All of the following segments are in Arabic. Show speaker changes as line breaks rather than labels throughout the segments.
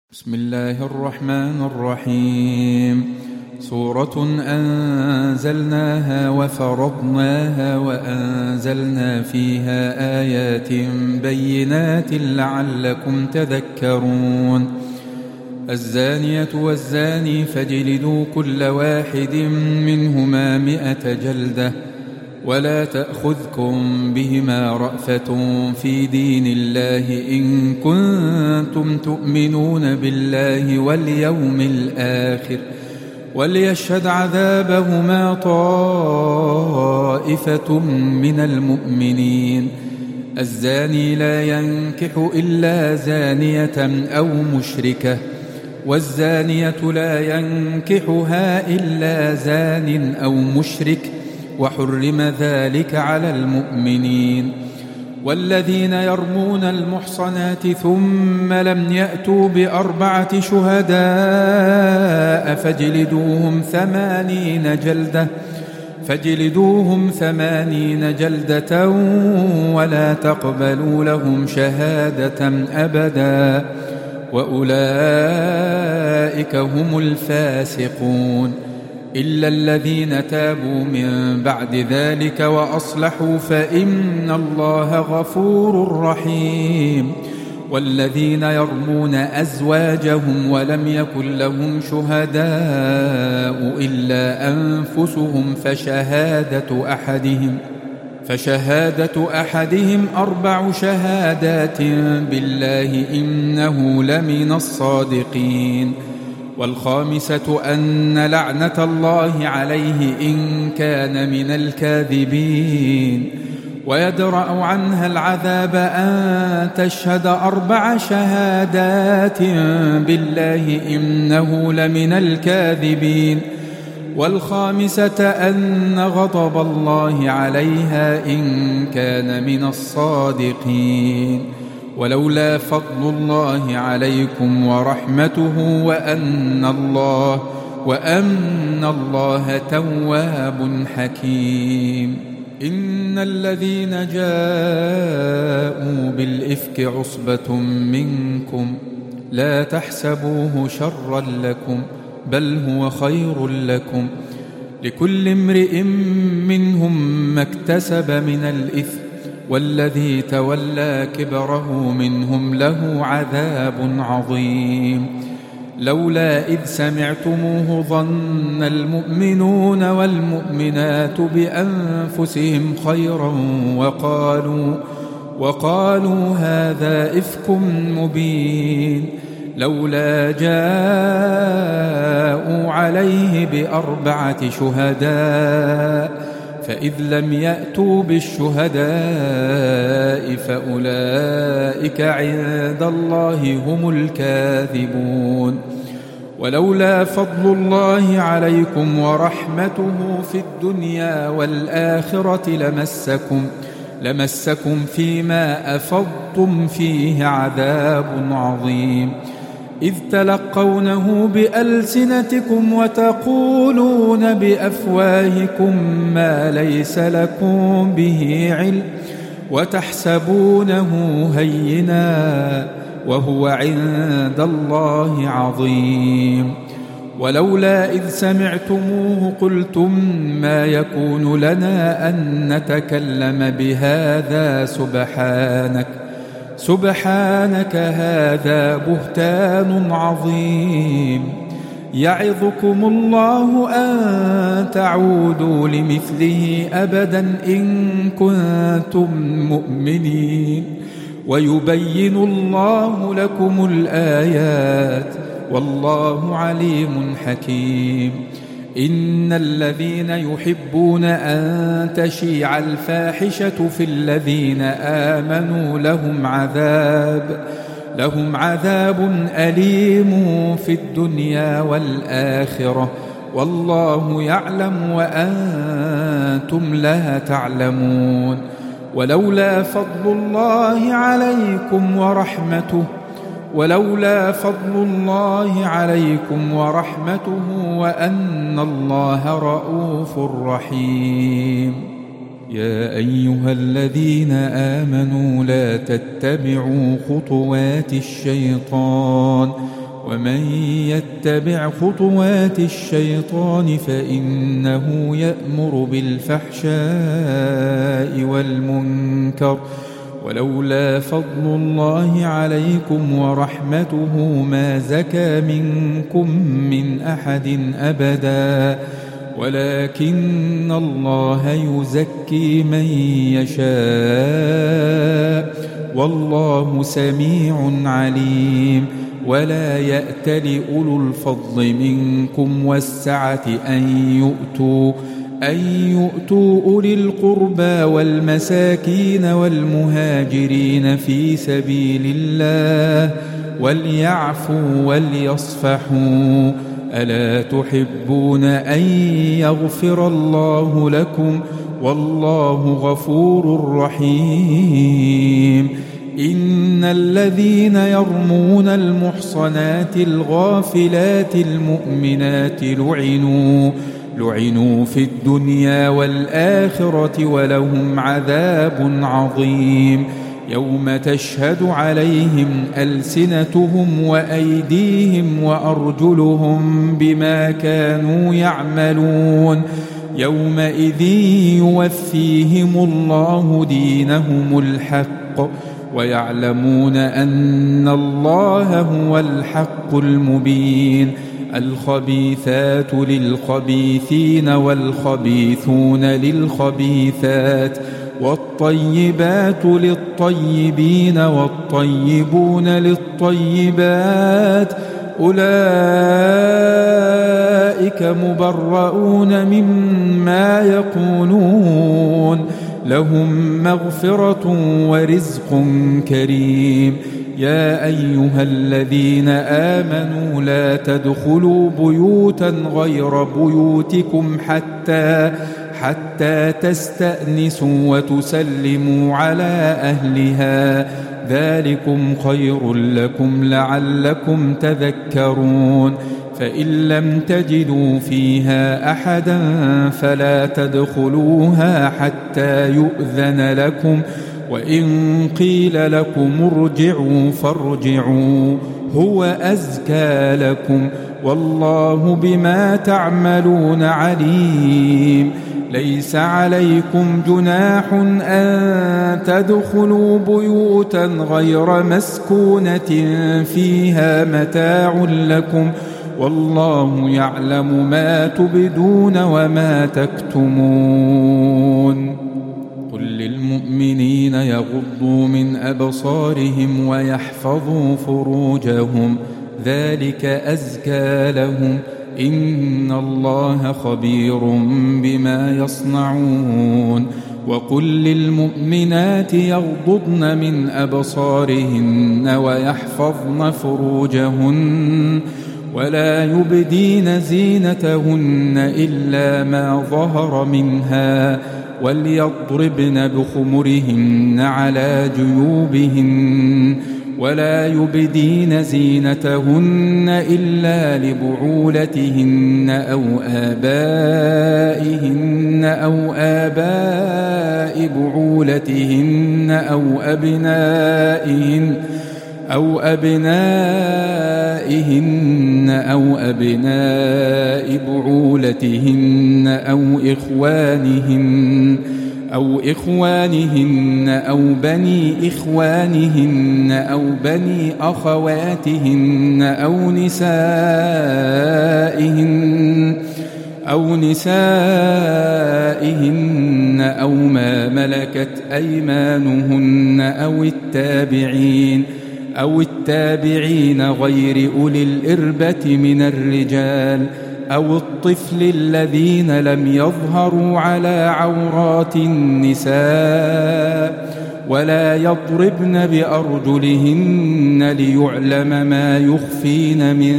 بسم الله الرحمن الرحيم. سورة أنزلناها وفرضناها وأنزلنا فيها آيات بينات لعلكم تذكرون. الزانية والزاني فاجلدوا كل واحد منهما 100 جلدة ولا تأخذكم بهما رأفة في دين الله إن كنتم تؤمنون بالله واليوم الآخر وليشهد عذابهما طائفة من المؤمنين. الزاني لا ينكح إلا زانية أو مشركة والزانية لا ينكحها إلا زان أو مشرك وحرم ذلك على المؤمنين. والذين يرمون المحصنات ثم لم يأتوا ب4 شهداء فاجلدوهم 80 جلدة ولا تقبلوا لهم شهادة أبدا وأولئك هم الفاسقون إلا الذين تابوا من بعد ذلك وأصلحوا فإن الله غفور رحيم. والذين يرمون أزواجهم ولم يكن لهم شهداء إلا أنفسهم فشهادة أحدهم 4 شهادات بالله إنه لمن الصادقين. والخامسة أن لعنة الله عليه إن كان من الكاذبين. ويدرأ عنها العذاب أن تشهد 4 شهادات بالله إنه لمن الكاذبين. والخامسة أن غضب الله عليها إن كان من الصادقين. ولولا فضل الله عليكم ورحمته وأن الله تواب حكيم. إن الذين جاءوا بالإفك عصبة منكم لا تحسبوه شرا لكم بل هو خير لكم لكل امرئ منهم ما اكتسب من الإثم والذي تولى كبره منهم له عذاب عظيم. لولا إذ سمعتموه ظن المؤمنون والمؤمنات بأنفسهم خيرا وقالوا هذا إفك مبين. لولا جاءوا عليه ب4 شهداء فإذ لم يأتوا بالشهداء فأولئك عند الله هم الكاذبون. ولولا فضل الله عليكم ورحمته في الدنيا والآخرة لمسكم فيما أفضتم فيه عذاب عظيم. إذ تلقونه بألسنتكم وتقولون بأفواهكم ما ليس لكم به علم وتحسبونه هينا وهو عند الله عظيم. ولولا إذ سمعتموه قلتم ما يكون لنا أن نتكلم بهذا سبحانك هذا بهتان عظيم. يعظكم الله أن تعودوا لمثله أبدا إن كنتم مؤمنين ويبين الله لكم الآيات والله عليم حكيم. إن الذين يحبون أن تشيع الفاحشة في الذين آمنوا لهم عذاب أليم في الدنيا والآخرة والله يعلم وأنتم لا تعلمون. ولولا فضل الله عليكم ورحمته وأن الله رؤوف رحيم. يا أيها الذين آمنوا لا تتبعوا خطوات الشيطان ومن يتبع خطوات الشيطان فإنه يأمر بالفحشاء والمنكر ولولا فضل الله عليكم ورحمته ما زكى منكم من أحد أبدا ولكن الله يزكي من يشاء والله سميع عليم. ولا يأتل أولو الفضل منكم والسعة أن يؤتوا أولي القربى والمساكين والمهاجرين في سبيل الله وليعفوا وليصفحوا ألا تحبون أن يغفر الله لكم والله غفور رحيم. إن الذين يرمون المحصنات الغافلات المؤمنات لعنوا في الدنيا والآخرة ولهم عذاب عظيم يوم تشهد عليهم ألسنتهم وأيديهم وأرجلهم بما كانوا يعملون يومئذ يوفيهم الله دينهم الحق ويعلمون أن الله هو الحق المبين. الخبيثات للخبيثين والخبيثون للخبيثات والطيبات للطيبين والطيبون للطيبات أولئك مبرؤون مما يقولون لهم مغفرة ورزق كريم. يا أيها الذين آمنوا لا تدخلوا بيوتا غير بيوتكم حتى تستأنسوا وتسلموا على أهلها ذلكم خير لكم لعلكم تذكرون. فإن لم تجدوا فيها أحدا فلا تدخلوها حتى يؤذن لكم وإن قيل لكم ارجعوا فارجعوا هو أزكى لكم والله بما تعملون عليم. ليس عليكم جناح أن تدخلوا بيوتا غير مسكونة فيها متاع لكم والله يعلم ما تبدون وما تكتمون. قل للمؤمنين يغضوا من أبصارهم ويحفظوا فروجهم ذلك أزكى لهم إن الله خبير بما يصنعون. وقل للمؤمنات يغضضن من أبصارهن ويحفظن فروجهن ولا يبدين زينتهن إلا ما ظهر منها وليضربن بخمرهن على جيوبهن ولا يبدين زينتهن إلا لبعولتهن أو آباء بعولتهن أو أبنائهن أو أبناء بعولتهن أو إخوانهن أو بني إخوانهن أو بني أخواتهن أو نسائهن أو ما ملكت أيمانهن أو التابعين غير أولي الإربة من الرجال أو الطفل الذين لم يظهروا على عورات النساء ولا يضربن بأرجلهن ليعلم ما يخفين من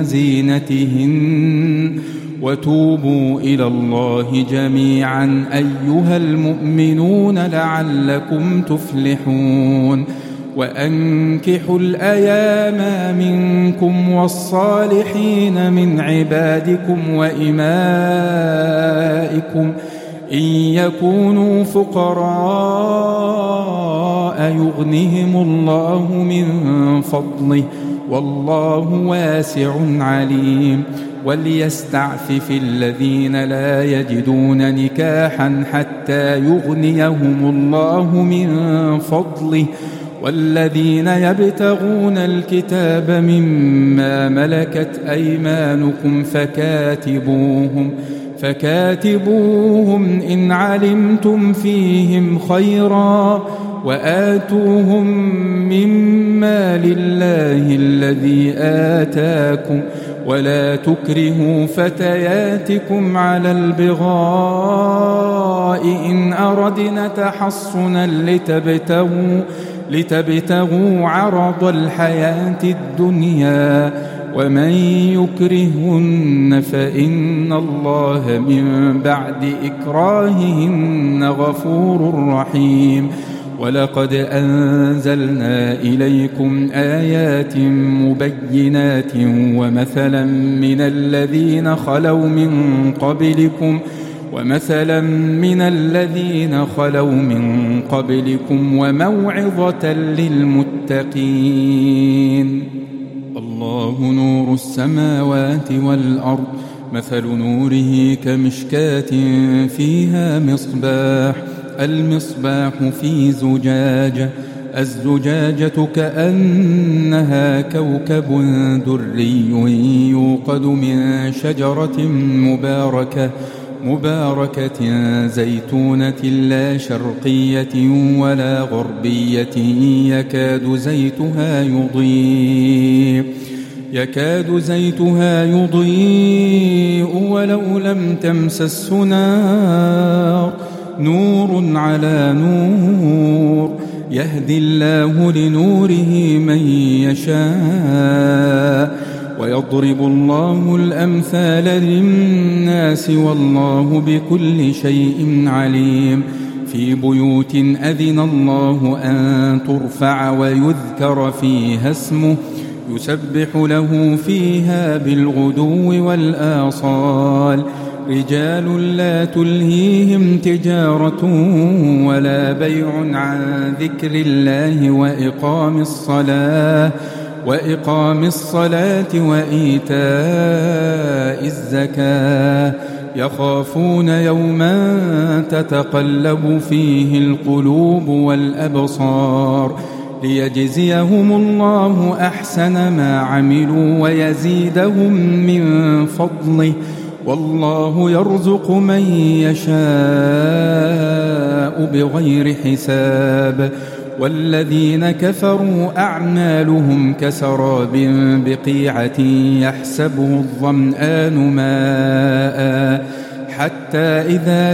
زينتهن وتوبوا إلى الله جميعا أيها المؤمنون لعلكم تفلحون. وأنكحوا الأيام منكم والصالحين من عبادكم وإمائكم إن يكونوا فقراء يغنهم الله من فضله والله واسع عليم. وليستعفف الذين لا يجدون نكاحا حتى يغنيهم الله من فضله، والذين يبتغون الكتاب مما ملكت أيمانكم فكاتبوهم إن علمتم فيهم خيرا، وآتوهم مما لله الذي آتاكم، ولا تكرهوا فتياتكم على البغاء إن أردنا تحصنا لتبتغوا عرض الحياة الدنيا، ومن يكرهن فإن الله من بعد إكراههن غفور رحيم. ولقد أنزلنا إليكم آيات مبينات ومثلا من الذين خلوا من قبلكم وموعظة للمتقين. الله نور السماوات والأرض، مثل نوره كمشكاة فيها مصباح، المصباح في زجاجة، الزجاجة كأنها كوكب دري يوقد من شجرة مباركة زيتونة لا شرقية ولا غربية يكاد زيتها يضيء ولو لم تمسسه نار، نور على نور، يهدي الله لنوره من يشاء، ويضرب الله الأمثال للناس والله بكل شيء عليم. في بيوت أذن الله أن ترفع ويذكر فيها اسمه يسبح له فيها بالغدو والآصال، رجال لا تلهيهم تجارة ولا بيع عن ذكر الله وإقام الصلاة وإيتاء الزكاة، يخافون يوما تتقلب فيه القلوب والأبصار، ليجزيهم الله أحسن ما عملوا ويزيدهم من فضله، والله يرزق من يشاء بغير حساب. والذين كفروا أعمالهم كسراب بقيعة يحسبه الظمآن ماء حتى إذا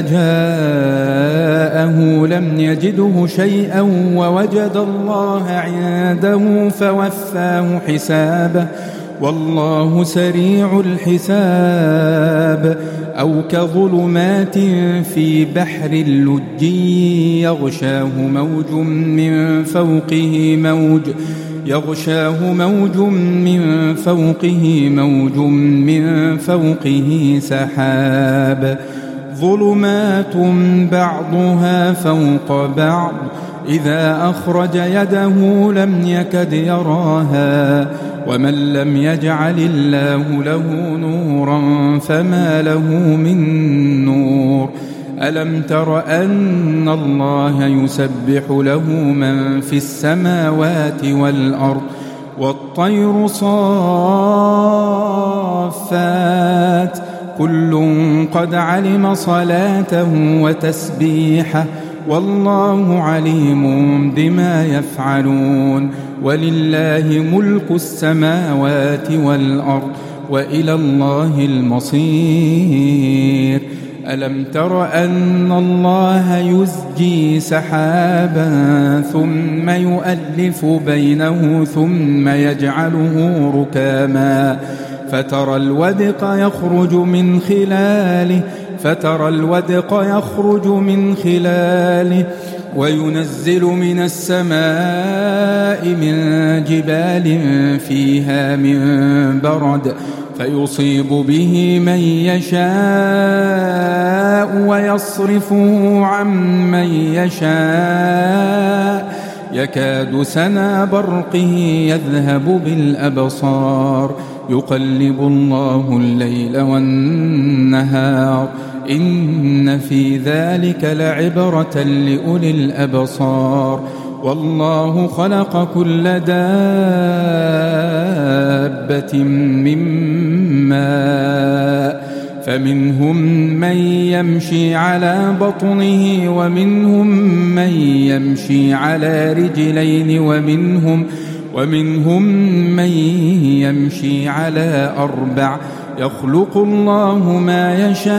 جاءه لم يجده شيئا ووجد الله عنده فوفاه حسابه، والله سريع الحساب. أو كظلمات في بحر لجي يغشاه موج من فوقه سحاب، ظلمات بعضها فوق بعض، إذا أخرج يده لم يكد يراها، ومن لم يجعل الله له نورا فما له من نور. ألم تر أن الله يسبح له من في السماوات والأرض والطير صافات، كل قد علم صلاته وتسبيحه، والله عليم بما يفعلون. ولله ملك السماوات والأرض وإلى الله المصير. ألم تر أن الله يزجي سحابا ثم يؤلف بينه ثم يجعله ركاما فترى الودق يخرج من خلاله وينزل من السماء من جبال فيها من برد فيصيب به من يشاء ويصرفه عن من يشاء يكاد سنا برقه يذهب بالأبصار يقلب الله الليل والنهار إن في ذلك لعبرة لأولي الأبصار والله خلق كل دابة من ماء فمنهم من يمشي على بطنه ومنهم من يمشي على رجلين ومنهم من يمشي على 4 يخلق الله ما يشاء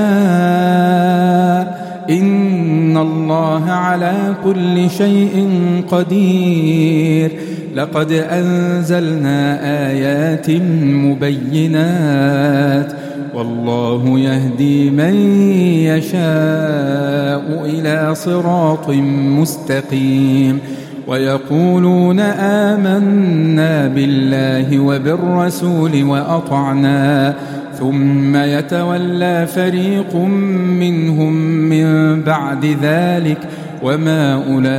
إن الله على كل شيء قدير لقد أنزلنا آيات مبينات والله يهدي من يشاء إلى صراط مستقيم ويقولون آمنا بالله وبالرسول وأطعنا ثم يتولى فريق منهم من بعد ذلك وما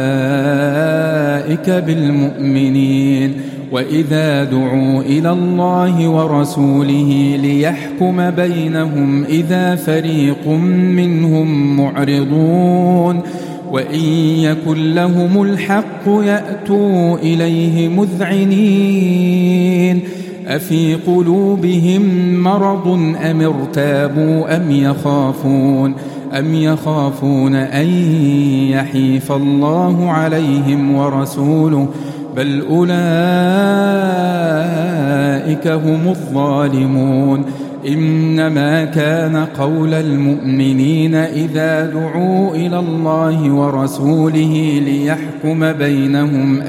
أولئك بالمؤمنين وإذا دعوا إلى الله ورسوله ليحكم بينهم إذا فريق منهم معرضون وإن يكن لهم الحق يأتوا إليه مذعنين أفي قلوبهم مرض أم ارتابوا أم يخافون أن يحيف الله عليهم ورسوله بل أولئك هم الظالمون إنما كان قول المؤمنين إذا دعوا إلى الله ورسوله ليحكم بينهم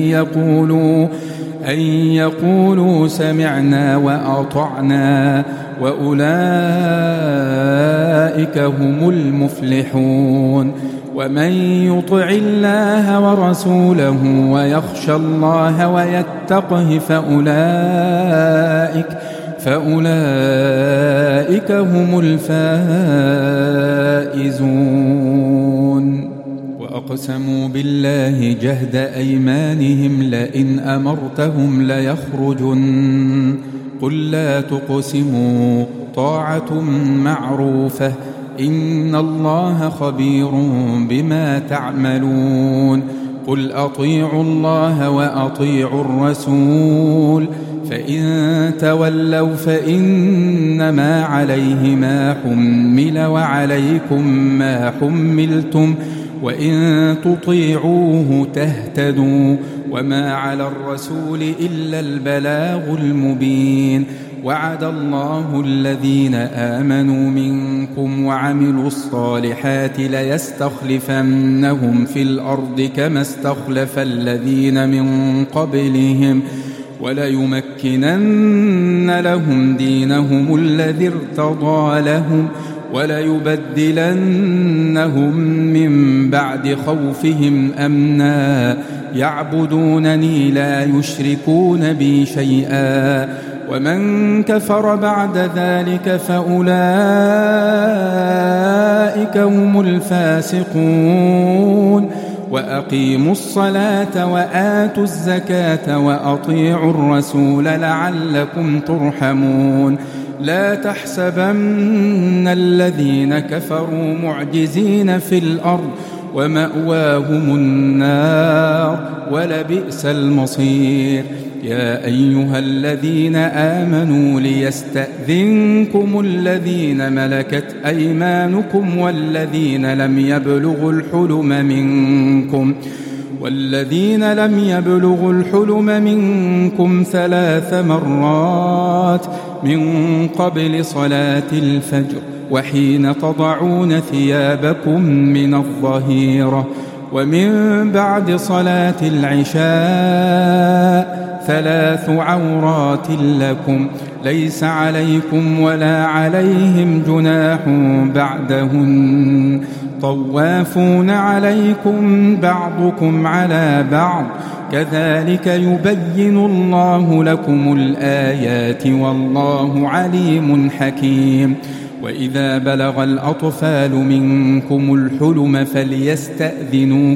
أن يقولوا سمعنا وأطعنا وأولئك هم المفلحون ومن يطع الله ورسوله ويخشى الله ويتقه فأولئك هم الفائزون وأقسموا بالله جهد أيمانهم لئن أمرتهم ليخرجن قل لا تقسموا طاعة معروفة إن الله خبير بما تعملون قل أطيعوا الله وأطيعوا الرسول فإن تولوا فإنما عليه ما حمل وعليكم ما حملتم وإن تطيعوه تهتدوا وما على الرسول إلا البلاغ المبين وعد الله الذين آمنوا منكم وعملوا الصالحات ليستخلفنهم في الأرض كما استخلف الذين من قبلهم وليمكنن لهم دينهم الذي ارتضى لهم وليبدلنهم من بعد خوفهم أمنا يعبدونني لا يشركون بي شيئا ومن كفر بعد ذلك فأولئك هم الفاسقون وأقيموا الصلاة وآتوا الزكاة وأطيعوا الرسول لعلكم ترحمون لا تحسبن الذين كفروا معجزين في الأرض ومأواهم النار ولبئس المصير يا أيها الذين آمنوا ليستأذنكم الذين ملكت أيمانكم والذين لم يبلغوا الحلم منكم 3 مرات من قبل صلاة الفجر وحين تضعون ثيابكم من الظهيرة ومن بعد صلاة العشاء 3 عورات لكم ليس عليكم ولا عليهم جناح بعدهن طوافون عليكم بعضكم على بعض كذلك يبين الله لكم الآيات والله عليم حكيم وإذا بلغ الأطفال منكم الحلم فليستأذنوا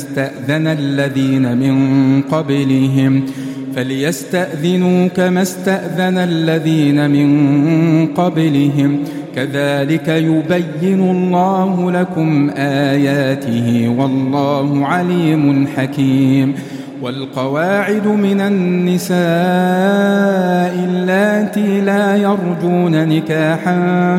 كما استأذن الذين من قبلهم كذلك يبين الله لكم آياته والله عليم حكيم. والقواعد من النساء اللاتي لا يرجون نكاحا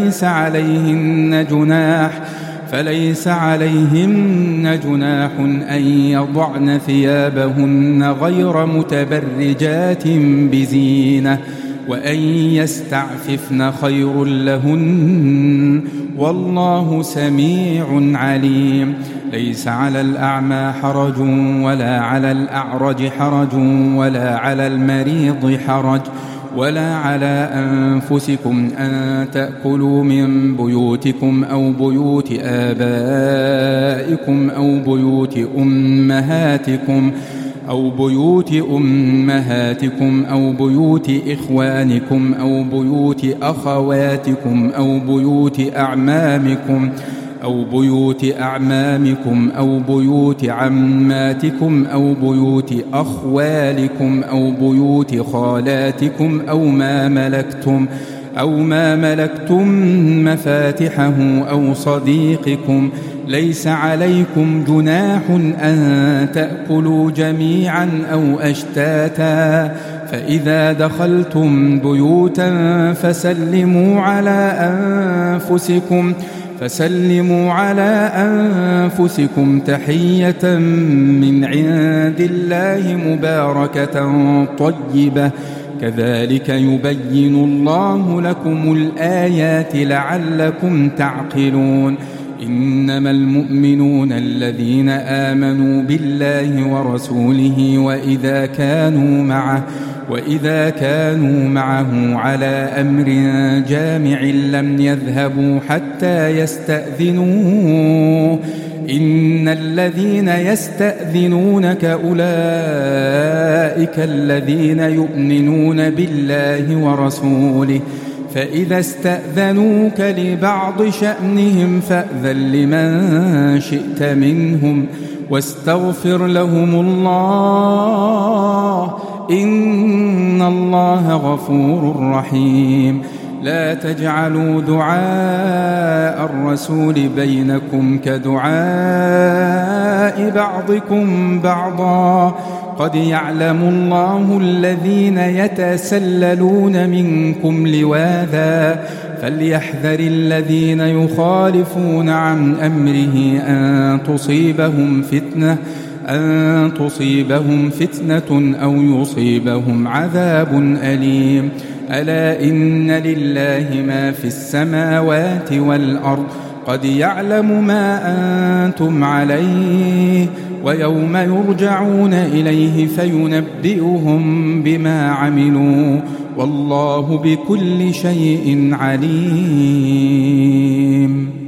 فليس عليهن جناح أن يضعن ثيابهن غير متبرجات بزينة وأن يستعففن خير لهن والله سميع عليم. ليس على الأعمى حرج ولا على الأعرج حرج ولا على المريض حرج ولا على أنفسكم أن تأكلوا من بيوتكم أو بيوت آبائكم أو بيوت أمهاتكم أو بيوت إخوانكم أو بيوت أخواتكم أو بيوت أعمامكم أو بيوت عماتكم أو بيوت أخوالكم أو بيوت خالاتكم أو ما ملكتم مفاتحه أو صديقكم. ليس عليكم جناح أن تأكلوا جميعا أو أشتاتا فإذا دخلتم بيوتا فسلموا على أنفسكم تحية من عند الله مباركة طيبة كذلك يبين الله لكم الآيات لعلكم تعقلون. إنما المؤمنون الذين آمنوا بالله ورسوله وإذا كانوا معه على أمر جامع لم يذهبوا حتى يستأذنوه إن الذين يستأذنونك أولئك الذين يؤمنون بالله ورسوله فإذا استأذنوك لبعض شأنهم فأذن لمن شئت منهم واستغفر لهم الله إن الله غفور رحيم. لا تجعلوا دعاء الرسول بينكم كدعاء بعضكم بعضا قد يعلم الله الذين يتسللون منكم لواذا فليحذر الذين يخالفون عن أمره أن تصيبهم فتنة أو يصيبهم عذاب أليم. ألا إن لله ما في السماوات والأرض قد يعلم ما أنتم عليه ويوم يرجعون إليه فينبئهم بما عملوا والله بكل شيء عليم.